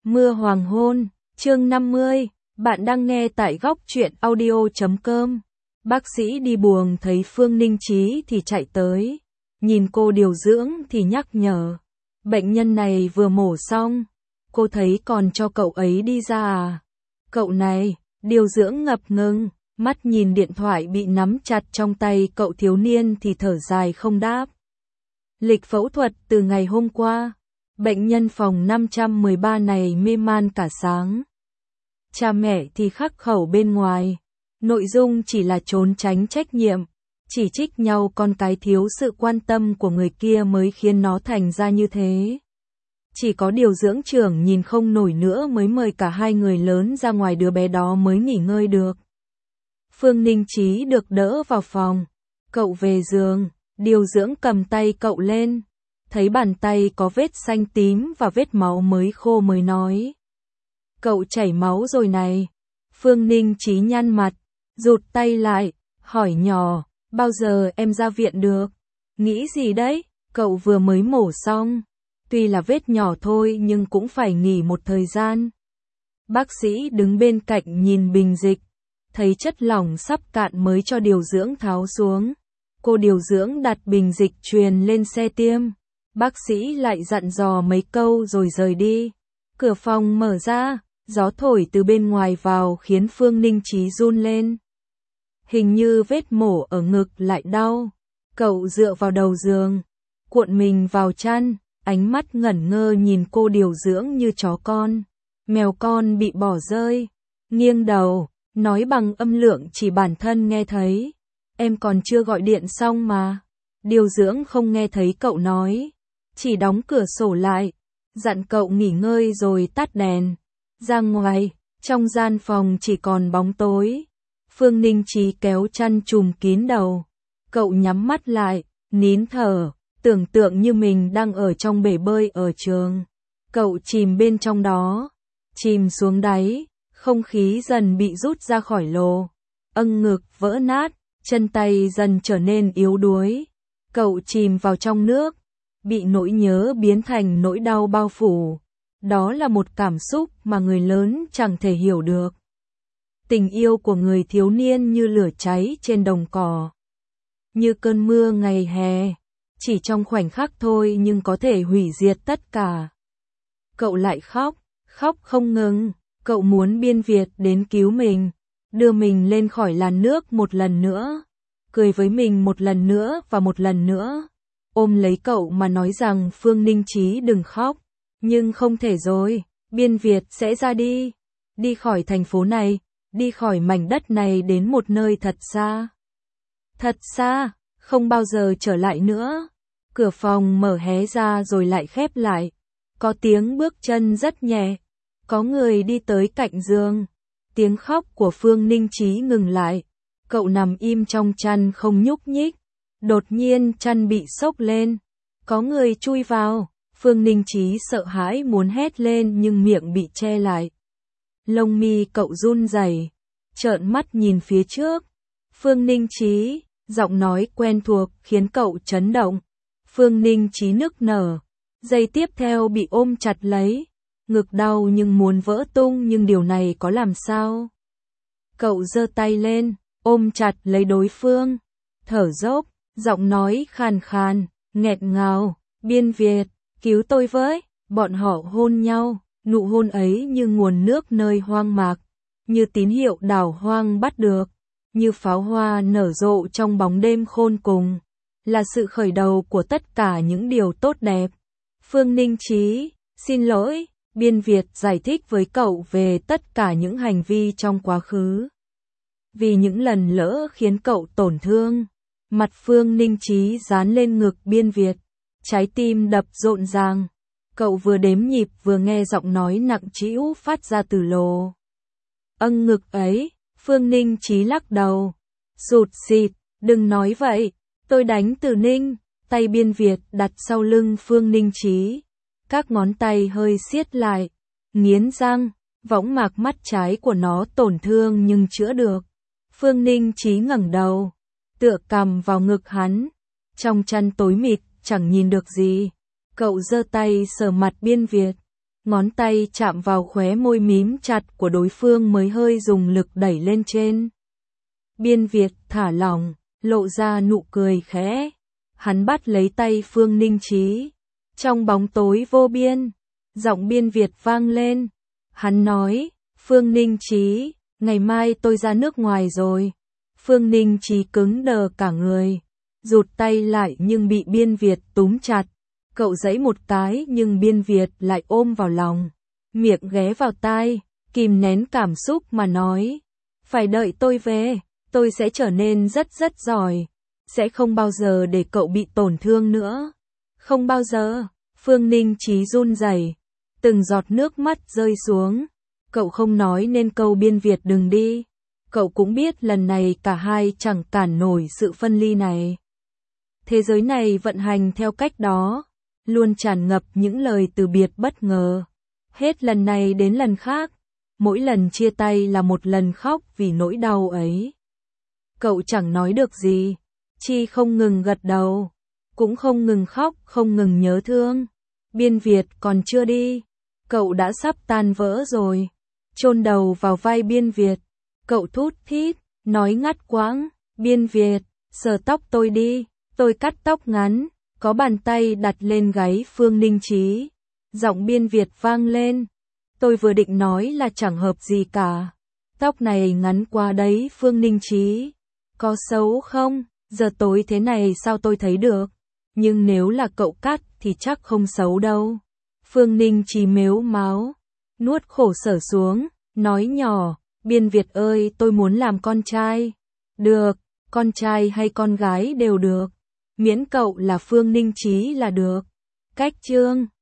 Mưa hoàng hôn, chương 50, bạn đang nghe tại góc truyện audio.com. Bác sĩ đi buồng thấy Phương Ninh Chí thì chạy tới, nhìn cô điều dưỡng thì nhắc nhở. Bệnh nhân này vừa mổ xong, cô thấy còn cho cậu ấy đi ra à? Cậu này, điều dưỡng ngập ngừng, mắt nhìn điện thoại bị nắm chặt trong tay cậu thiếu niên thì thở dài không đáp. Lịch phẫu thuật từ ngày hôm qua. Bệnh nhân phòng 513 này mê man cả sáng. Cha mẹ thì khắc khẩu bên ngoài. Nội dung chỉ là trốn tránh trách nhiệm, chỉ trích nhau con cái thiếu sự quan tâm của người kia mới khiến nó thành ra như thế. Chỉ có điều dưỡng trưởng nhìn không nổi nữa mới mời cả hai người lớn ra ngoài, đứa bé đó mới nghỉ ngơi được. Phương Ninh Chí được đỡ vào phòng. Cậu về giường, điều dưỡng cầm tay cậu lên. Thấy bàn tay có vết xanh tím và vết máu mới khô mới nói. Cậu chảy máu rồi này. Phương Ninh Chí nhăn mặt, rụt tay lại, hỏi nhỏ, bao giờ em ra viện được? Nghĩ gì đấy, cậu vừa mới mổ xong. Tuy là vết nhỏ thôi nhưng cũng phải nghỉ một thời gian. Bác sĩ đứng bên cạnh nhìn bình dịch, thấy chất lỏng sắp cạn mới cho điều dưỡng tháo xuống. Cô điều dưỡng đặt bình dịch truyền lên xe tiêm. Bác sĩ lại dặn dò mấy câu rồi rời đi. Cửa phòng mở ra, gió thổi từ bên ngoài vào khiến Phương Ninh Chí run lên. Hình như vết mổ ở ngực lại đau. Cậu dựa vào đầu giường, cuộn mình vào chăn, ánh mắt ngẩn ngơ nhìn cô điều dưỡng như chó con, mèo con bị bỏ rơi. Nghiêng đầu, nói bằng âm lượng chỉ bản thân nghe thấy. Em còn chưa gọi điện xong mà. Điều dưỡng không nghe thấy cậu nói, chỉ đóng cửa sổ lại, dặn cậu nghỉ ngơi rồi tắt đèn. Ra ngoài, trong gian phòng chỉ còn bóng tối. Phương Ninh Chí kéo chăn trùm kín đầu. Cậu nhắm mắt lại, nín thở, tưởng tượng như mình đang ở trong bể bơi ở trường. Cậu chìm bên trong đó, chìm xuống đáy, không khí dần bị rút ra khỏi lồ. Ngực vỡ nát, chân tay dần trở nên yếu đuối. Cậu chìm vào trong nước, bị nỗi nhớ biến thành nỗi đau bao phủ. Đó là một cảm xúc mà người lớn chẳng thể hiểu được. Tình yêu của người thiếu niên như lửa cháy trên đồng cỏ, như cơn mưa ngày hè, chỉ trong khoảnh khắc thôi nhưng có thể hủy diệt tất cả. Cậu lại khóc, khóc không ngừng. Cậu muốn Biên Việt đến cứu mình, đưa mình lên khỏi làn nước một lần nữa, cười với mình một lần nữa và một lần nữa, ôm lấy cậu mà nói rằng Phương Ninh Chí đừng khóc. Nhưng không thể rồi, Biên Việt sẽ ra đi, đi khỏi thành phố này, đi khỏi mảnh đất này đến một nơi thật xa. Thật xa, không bao giờ trở lại nữa. Cửa phòng mở hé ra rồi lại khép lại. Có tiếng bước chân rất nhẹ. Có người đi tới cạnh giường. Tiếng khóc của Phương Ninh Chí ngừng lại. Cậu nằm im trong chăn không nhúc nhích. Đột nhiên chăn bị xốc lên. Có người chui vào. Phương Ninh Chí sợ hãi muốn hét lên nhưng miệng bị che lại. Lông mi cậu run rẩy, trợn mắt nhìn phía trước. Phương Ninh Chí, giọng nói quen thuộc khiến cậu chấn động. Phương Ninh Chí nức nở. Giây tiếp theo bị ôm chặt lấy. Ngực đau nhưng muốn vỡ tung, nhưng điều này có làm sao? Cậu giơ tay lên, ôm chặt lấy đối phương, thở dốc, giọng nói khàn khàn, nghẹn ngào, Biên Việt, cứu tôi với. Bọn họ hôn nhau, nụ hôn ấy như nguồn nước nơi hoang mạc, như tín hiệu đảo hoang bắt được, như pháo hoa nở rộ trong bóng đêm khôn cùng, là sự khởi đầu của tất cả những điều tốt đẹp. Phương Ninh Chí, xin lỗi. Biên Việt giải thích với cậu về tất cả những hành vi trong quá khứ. Vì những lần lỡ khiến cậu tổn thương. Mặt Phương Ninh Chí dán lên ngực Biên Việt. Trái tim đập rộn ràng. Cậu vừa đếm nhịp vừa nghe giọng nói nặng trĩu phát ra từ lồ. Ngực ấy. Phương Ninh Chí lắc đầu. Sụt xịt, đừng nói vậy. Tôi đánh từ Ninh. Tay Biên Việt đặt sau lưng Phương Ninh Chí. Các ngón tay hơi siết lại, nghiến răng, võng mạc mắt trái của nó tổn thương nhưng chữa được. Phương Ninh Chí ngẩng đầu, tựa cằm vào ngực hắn, trong chăn tối mịt, chẳng nhìn được gì. Cậu giơ tay sờ mặt Biên Việt, ngón tay chạm vào khóe môi mím chặt của đối phương mới hơi dùng lực đẩy lên trên. Biên Việt thả lỏng, lộ ra nụ cười khẽ. Hắn bắt lấy tay Phương Ninh Chí. Trong bóng tối vô biên, giọng Biên Việt vang lên. Hắn nói, Phương Ninh Chí, ngày mai tôi ra nước ngoài rồi. Phương Ninh Chí cứng đờ cả người, rụt tay lại nhưng bị Biên Việt túm chặt. Cậu giãy một cái nhưng Biên Việt lại ôm vào lòng, miệng ghé vào tai, kìm nén cảm xúc mà nói. Phải đợi tôi về, tôi sẽ trở nên rất giỏi, sẽ không bao giờ để cậu bị tổn thương nữa. Không bao giờ. Phương Ninh Chí run rẩy, từng giọt nước mắt rơi xuống. Cậu không nói nên câu Biên Việt đừng đi. Cậu cũng biết lần này cả hai chẳng cản nổi sự phân ly này. Thế giới này vận hành theo cách đó, luôn tràn ngập những lời từ biệt bất ngờ. Hết lần này đến lần khác, mỗi lần chia tay là một lần khóc vì nỗi đau ấy. Cậu chẳng nói được gì, chỉ không ngừng gật đầu, cũng không ngừng khóc, không ngừng nhớ thương. Biên Việt còn chưa đi, cậu đã sắp tan vỡ rồi. Chôn đầu vào vai Biên Việt, cậu thút thít, nói ngắt quãng. Biên Việt, sờ tóc tôi đi, tôi cắt tóc ngắn. Có bàn tay đặt lên gáy Phương Ninh Chí. Giọng Biên Việt vang lên. Tôi vừa định nói là chẳng hợp gì cả. Tóc này ngắn quá đấy Phương Ninh Chí. Có xấu không? Giờ tối thế này sao tôi thấy được? Nhưng nếu là cậu cắt thì chắc không xấu đâu. Phương Ninh Chí mếu máo, nuốt khổ sở xuống, nói nhỏ. Biên Việt ơi, tôi muốn làm con trai. Được, con trai hay con gái đều được. Miễn cậu là Phương Ninh Chí là được. Cách chương